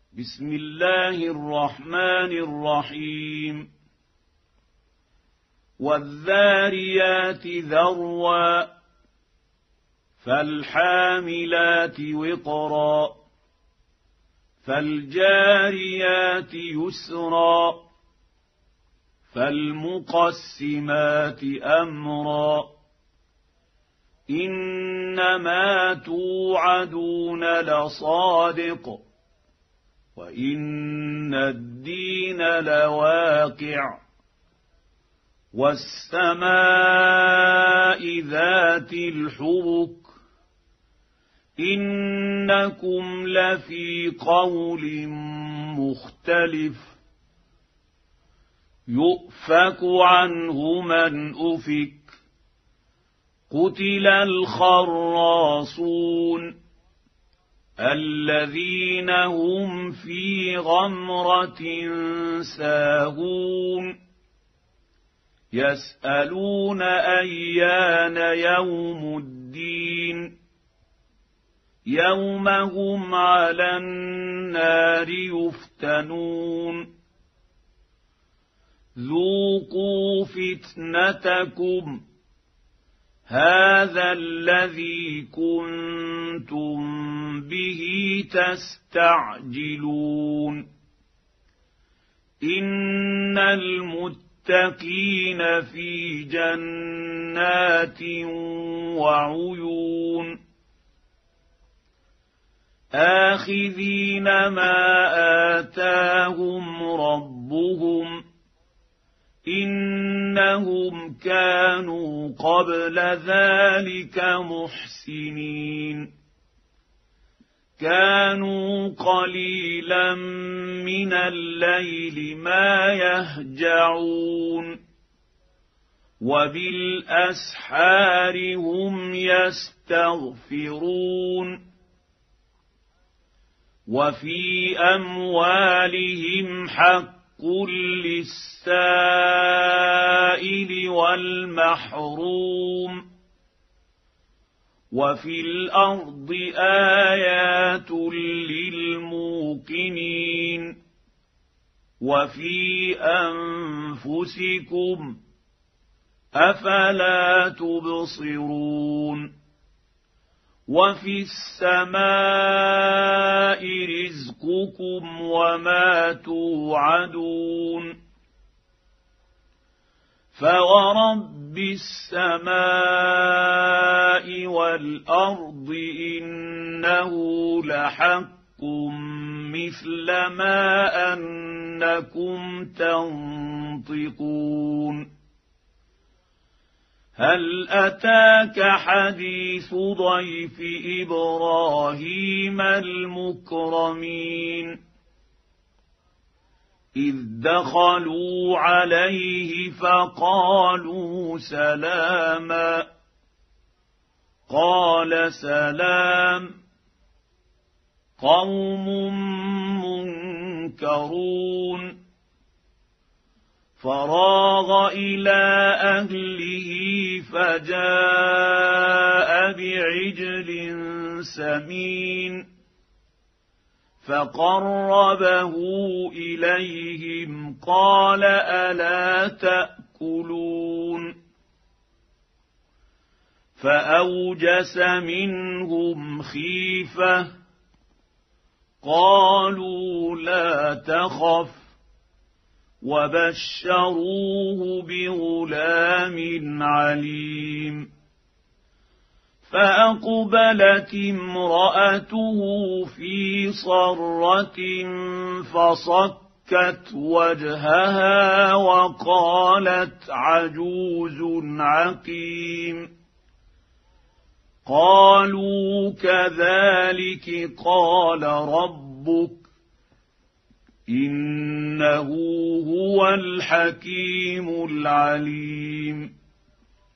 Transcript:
بسم الله الرحمن الرحيم والذاريات ذروا فالحاملات وقرا فالجاريات يسرا فالمقسمات أمرا إنما توعدون لصادق وإن الدين لواقع والسماء ذات الحبك إنكم لفي قول مختلف يؤفك عنه من أفك قتل الخراصون الذين هم في غمرة ساهون يسألون أيان يوم الدين يوم هم على النار يفتنون ذوقوا فتنتكم هذا الذي كنتم به تستعجلون إن المتقين في جنات وعيون آخذين ما آتاهم ربهم إنهم كانوا قبل ذلك محسنين كانوا قليلا من الليل ما يهجعون وبالأسحار هم يستغفرون وفي أموالهم حق للسائل والمحروم وفي الأرض آيات للموقنين وفي أنفسكم أفلا تبصرون وفي السماء رزقكم وما توعدون فورب السماء والأرض إنه لحق مثل ما أنكم تنطقون هل أتاك حديث ضيف إبراهيم المكرمين إذ دخلوا عليه فقالوا سلاما قال سلام قوم منكرون فراغ إلى أهله فجاء بعجل سمين فقربه إليهم قال ألا تأكلون فأوجس منهم خيفة قالوا لا تخف وبشروه بغلام عليم فأقبلت امرأته في صرة فصكت وجهها وقالت عجوز عقيم قالوا كذلك قال ربك إنه هو الحكيم العليم